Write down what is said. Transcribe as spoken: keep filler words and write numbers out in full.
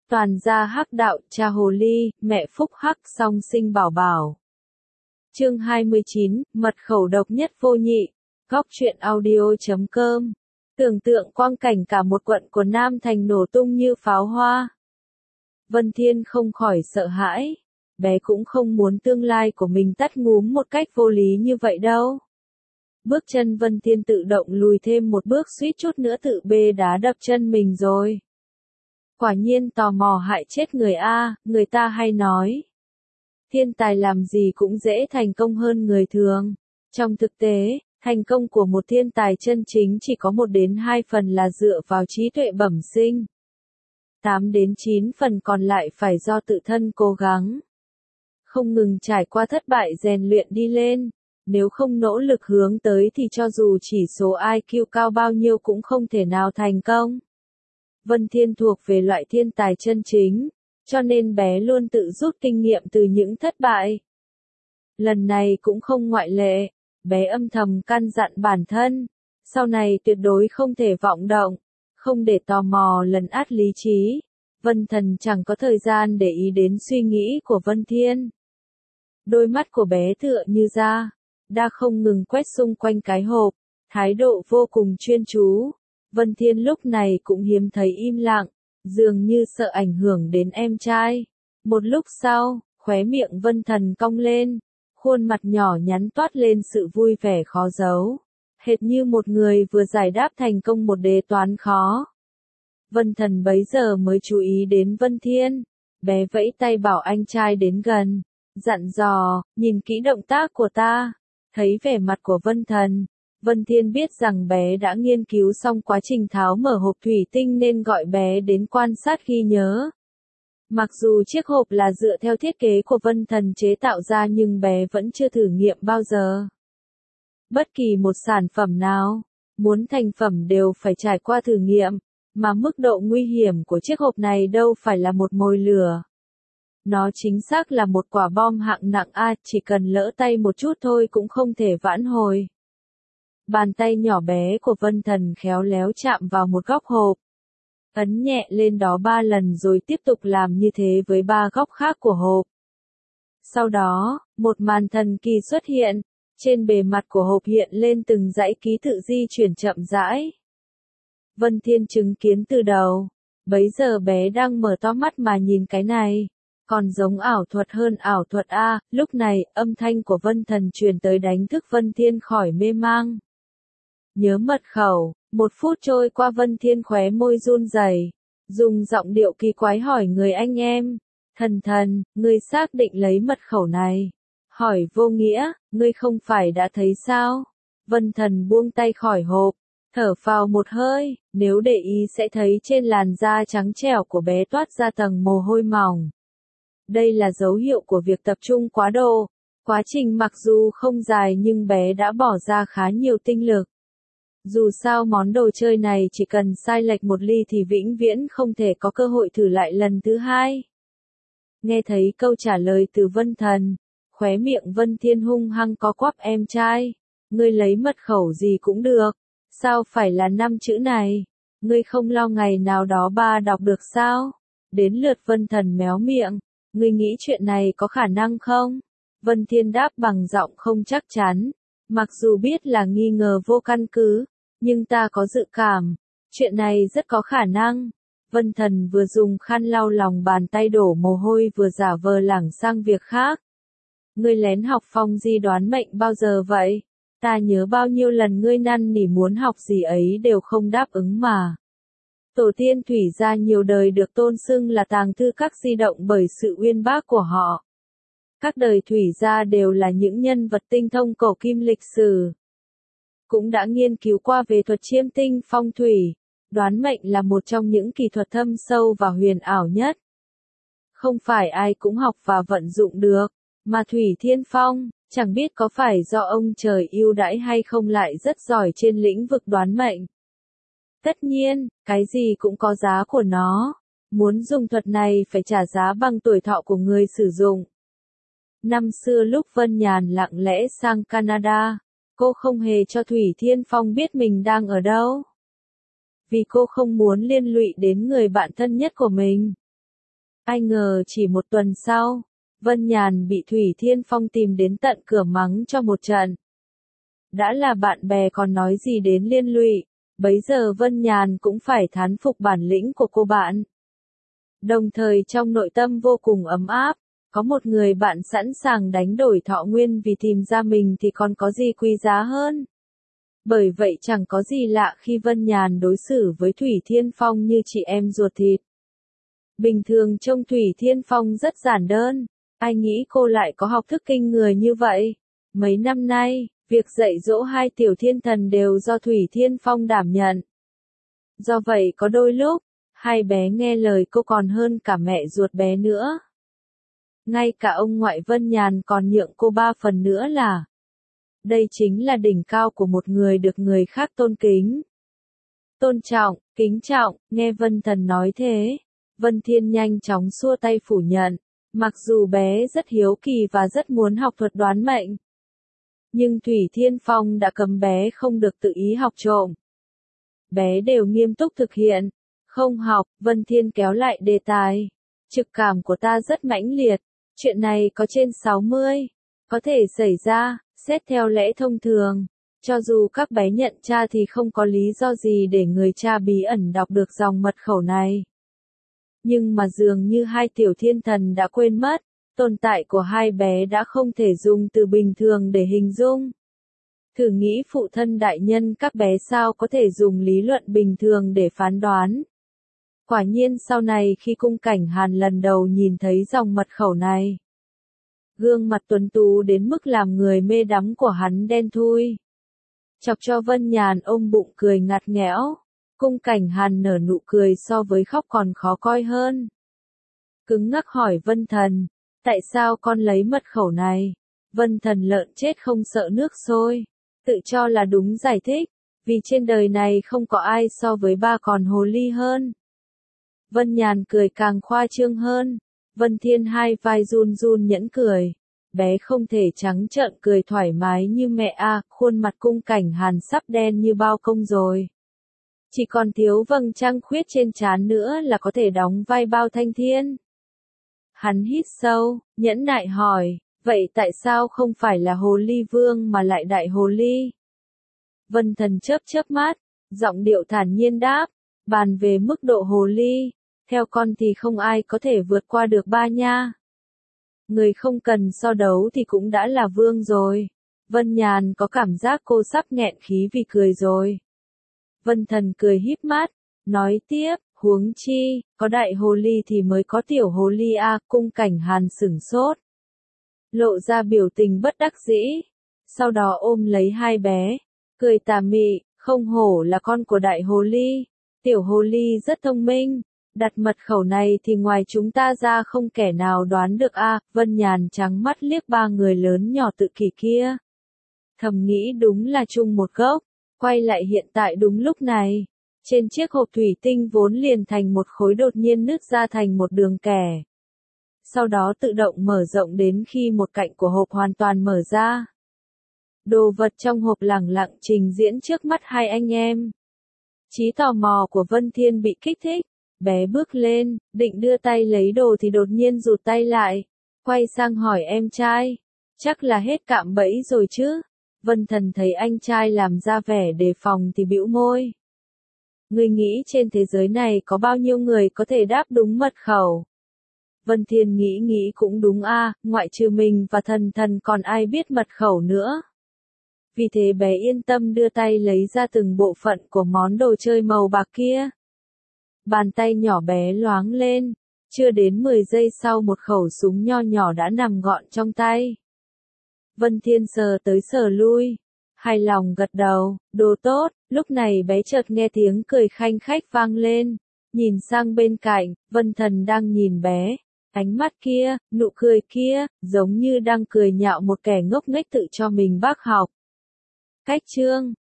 Toàn gia hắc đạo, cha hồ ly, mẹ phúc hắc song sinh bảo bảo. Chương hai mươi chín, mật khẩu độc nhất vô nhị. Góc truyện audio chấm com. Tưởng tượng quang cảnh cả một quận của Nam Thành nổ tung như pháo hoa. Vân Thiên không khỏi sợ hãi. Bé cũng không muốn tương lai của mình tắt ngúm một cách vô lý như vậy đâu. Bước chân Vân Thiên tự động lùi thêm một bước, suýt chút nữa tự bê đá đập chân mình rồi. Quả nhiên tò mò hại chết người a, người ta hay nói. Thiên tài làm gì cũng dễ thành công hơn người thường. Trong thực tế, thành công của một thiên tài chân chính chỉ có một đến hai phần là dựa vào trí tuệ bẩm sinh. tám đến chín phần còn lại phải do tự thân cố gắng. Không ngừng trải qua thất bại rèn luyện đi lên. Nếu không nỗ lực hướng tới thì cho dù chỉ số i kiu cao bao nhiêu cũng không thể nào thành công. Vân Thiên thuộc về loại thiên tài chân chính, cho nên bé luôn tự rút kinh nghiệm từ những thất bại. Lần này cũng không ngoại lệ, bé âm thầm căn dặn bản thân, sau này tuyệt đối không thể vọng động, không để tò mò lấn át lý trí. Vân Thần chẳng có thời gian để ý đến suy nghĩ của Vân Thiên. Đôi mắt của bé tựa như da, đã không ngừng quét xung quanh cái hộp, thái độ vô cùng chuyên chú. Vân Thiên lúc này cũng hiếm thấy im lặng, dường như sợ ảnh hưởng đến em trai. Một lúc sau, khóe miệng Vân Thần cong lên, khuôn mặt nhỏ nhắn toát lên sự vui vẻ khó giấu, hệt như một người vừa giải đáp thành công một đề toán khó. Vân Thần bấy giờ mới chú ý đến Vân Thiên, bé vẫy tay bảo anh trai đến gần, dặn dò, nhìn kỹ động tác của ta. Thấy vẻ mặt của Vân Thần, Vân Thiên biết rằng bé đã nghiên cứu xong quá trình tháo mở hộp thủy tinh nên gọi bé đến quan sát ghi nhớ. Mặc dù chiếc hộp là dựa theo thiết kế của Vân Thần chế tạo ra nhưng bé vẫn chưa thử nghiệm bao giờ. Bất kỳ một sản phẩm nào, muốn thành phẩm đều phải trải qua thử nghiệm, mà mức độ nguy hiểm của chiếc hộp này đâu phải là một mồi lửa. Nó chính xác là một quả bom hạng nặng a, chỉ cần lỡ tay một chút thôi cũng không thể vãn hồi. Bàn tay nhỏ bé của Vân Thần khéo léo chạm vào một góc hộp. Ấn nhẹ lên đó ba lần rồi tiếp tục làm như thế với ba góc khác của hộp. Sau đó, một màn thần kỳ xuất hiện, trên bề mặt của hộp hiện lên từng dãy ký tự di chuyển chậm rãi. Vân Thiên chứng kiến từ đầu, bấy giờ bé đang mở to mắt mà nhìn cái này. Còn giống ảo thuật hơn ảo thuật a, lúc này, âm thanh của Vân Thần truyền tới đánh thức Vân Thiên khỏi mê mang. Nhớ mật khẩu, một phút trôi qua Vân Thiên khóe môi run rẩy, dùng giọng điệu kỳ quái hỏi người anh em, Thần Thần, ngươi xác định lấy mật khẩu này. Hỏi vô nghĩa, ngươi không phải đã thấy sao? Vân Thần buông tay khỏi hộp, thở phào một hơi, nếu để ý sẽ thấy trên làn da trắng trẻo của bé toát ra tầng mồ hôi mỏng. Đây là dấu hiệu của việc tập trung quá độ. Quá trình mặc dù không dài nhưng bé đã bỏ ra khá nhiều tinh lực. Dù sao món đồ chơi này chỉ cần sai lệch một ly thì vĩnh viễn không thể có cơ hội thử lại lần thứ hai. Nghe thấy câu trả lời từ Vân Thần, khóe miệng Vân Thiên hung hăng có quắp em trai. Ngươi lấy mật khẩu gì cũng được. Sao phải là năm chữ này? Ngươi không lo ngày nào đó ba đọc được sao? Đến lượt Vân Thần méo miệng. Ngươi nghĩ chuyện này có khả năng không? Vân Thiên đáp bằng giọng không chắc chắn. Mặc dù biết là nghi ngờ vô căn cứ, nhưng ta có dự cảm, chuyện này rất có khả năng. Vân Thần vừa dùng khăn lau lòng bàn tay đổ mồ hôi vừa giả vờ lảng sang việc khác. Ngươi lén học phong di đoán mệnh bao giờ vậy? Ta nhớ bao nhiêu lần ngươi năn nỉ muốn học gì ấy đều không đáp ứng mà. Tổ tiên Thủy gia nhiều đời được tôn xưng là tàng thư các di động bởi sự uyên bác của họ. Các đời Thủy gia đều là những nhân vật tinh thông cổ kim lịch sử. Cũng đã nghiên cứu qua về thuật chiêm tinh phong thủy, đoán mệnh là một trong những kỳ thuật thâm sâu và huyền ảo nhất. Không phải ai cũng học và vận dụng được, mà Thủy Thiên Phong, chẳng biết có phải do ông trời ưu đãi hay không lại rất giỏi trên lĩnh vực đoán mệnh. Tất nhiên, cái gì cũng có giá của nó. Muốn dùng thuật này phải trả giá bằng tuổi thọ của người sử dụng. Năm xưa lúc Vân Nhàn lặng lẽ sang Canada, cô không hề cho Thủy Thiên Phong biết mình đang ở đâu. Vì cô không muốn liên lụy đến người bạn thân nhất của mình. Ai ngờ chỉ một tuần sau, Vân Nhàn bị Thủy Thiên Phong tìm đến tận cửa mắng cho một trận. Đã là bạn bè còn nói gì đến liên lụy, bấy giờ Vân Nhàn cũng phải thán phục bản lĩnh của cô bạn. Đồng thời trong nội tâm vô cùng ấm áp, có một người bạn sẵn sàng đánh đổi thọ nguyên vì tìm ra mình thì còn có gì quý giá hơn. Bởi vậy chẳng có gì lạ khi Vân Nhàn đối xử với Thủy Thiên Phong như chị em ruột thịt. Bình thường trông Thủy Thiên Phong rất giản đơn, ai nghĩ cô lại có học thức kinh người như vậy. Mấy năm nay, việc dạy dỗ hai tiểu thiên thần đều do Thủy Thiên Phong đảm nhận. Do vậy có đôi lúc, hai bé nghe lời cô còn hơn cả mẹ ruột bé nữa. Ngay cả ông ngoại Vân Nhàn còn nhượng cô ba phần nữa là. Đây chính là đỉnh cao của một người được người khác tôn kính. Tôn trọng, kính trọng, nghe Vân Thần nói thế. Vân Thiên nhanh chóng xua tay phủ nhận. Mặc dù bé rất hiếu kỳ và rất muốn học thuật đoán mệnh. Nhưng Thủy Thiên Phong đã cấm bé không được tự ý học trộm. Bé đều nghiêm túc thực hiện. Không học, Vân Thiên kéo lại đề tài. Trực cảm của ta rất mãnh liệt. Chuyện này có trên sáu mươi. Có thể xảy ra, xét theo lẽ thông thường. Cho dù các bé nhận cha thì không có lý do gì để người cha bí ẩn đọc được dòng mật khẩu này. Nhưng mà dường như hai tiểu thiên thần đã quên mất, tồn tại của hai bé đã không thể dùng từ bình thường để hình dung. Thử nghĩ phụ thân đại nhân các bé sao có thể dùng lý luận bình thường để phán đoán. Quả nhiên sau này khi Cung Cảnh Hàn lần đầu nhìn thấy dòng mật khẩu này, gương mặt tuấn tú đến mức làm người mê đắm của hắn đen thui. Chọc cho Vân Nhàn ôm bụng cười ngặt nghẽo. Cung Cảnh Hàn nở nụ cười so với khóc còn khó coi hơn. Cứng ngắc hỏi Vân Thần, tại sao con lấy mật khẩu này? Vân Thần lợn chết không sợ nước sôi, tự cho là đúng giải thích, vì trên đời này không có ai so với ba con hồ ly hơn. Vân Nhàn cười càng khoa trương hơn. Vân Thiên hai vai run run nhẫn cười. Bé không thể trắng trợn cười thoải mái như mẹ a, khuôn mặt Cung Cảnh Hàn sắp đen như bao công rồi. Chỉ còn thiếu vầng trăng khuyết trên trán nữa là có thể đóng vai Bao Thanh Thiên. Hắn hít sâu, nhẫn nại hỏi, vậy tại sao không phải là Hồ Ly Vương mà lại Đại Hồ Ly? Vân Thần chớp chớp mắt, giọng điệu thản nhiên đáp, bàn về mức độ Hồ Ly, theo con thì không ai có thể vượt qua được ba nha. Người không cần so đấu thì cũng đã là vương rồi. Vân Nhàn có cảm giác cô sắp nghẹn khí vì cười rồi. Vân Thần cười híp mắt, nói tiếp, huống chi, có đại hồ ly thì mới có tiểu hồ ly a. À, Cung Cảnh Hàn sửng sốt, lộ ra biểu tình bất đắc dĩ, sau đó ôm lấy hai bé, cười tà mị, không hổ là con của đại hồ ly, tiểu hồ ly rất thông minh, đặt mật khẩu này thì ngoài chúng ta ra không kẻ nào đoán được a. À, Vân Nhàn trắng mắt liếc ba người lớn nhỏ tự kỷ kia, thầm nghĩ đúng là chung một gốc. Quay lại hiện tại đúng lúc này, trên chiếc hộp thủy tinh vốn liền thành một khối đột nhiên nứt ra thành một đường kẻ. Sau đó tự động mở rộng đến khi một cạnh của hộp hoàn toàn mở ra. Đồ vật trong hộp lẳng lặng trình diễn trước mắt hai anh em. Trí tò mò của Vân Thiên bị kích thích, bé bước lên, định đưa tay lấy đồ thì đột nhiên rụt tay lại, quay sang hỏi em trai, chắc là hết cạm bẫy rồi chứ? Vân Thần thấy anh trai làm ra vẻ đề phòng thì bĩu môi. Ngươi nghĩ trên thế giới này có bao nhiêu người có thể đáp đúng mật khẩu? Vân Thiên nghĩ nghĩ cũng đúng a, à, ngoại trừ mình và Thần Thần còn ai biết mật khẩu nữa. Vì thế bé yên tâm đưa tay lấy ra từng bộ phận của món đồ chơi màu bạc kia. Bàn tay nhỏ bé loáng lên, chưa đến mười giây sau một khẩu súng nho nhỏ đã nằm gọn trong tay. Vân Thiên sờ tới sờ lui, hài lòng gật đầu, đồ tốt. Lúc này bé chợt nghe tiếng cười khanh khách vang lên, nhìn sang bên cạnh, Vân Thần đang nhìn bé, ánh mắt kia, nụ cười kia, giống như đang cười nhạo một kẻ ngốc nghếch tự cho mình bác học. Cách chương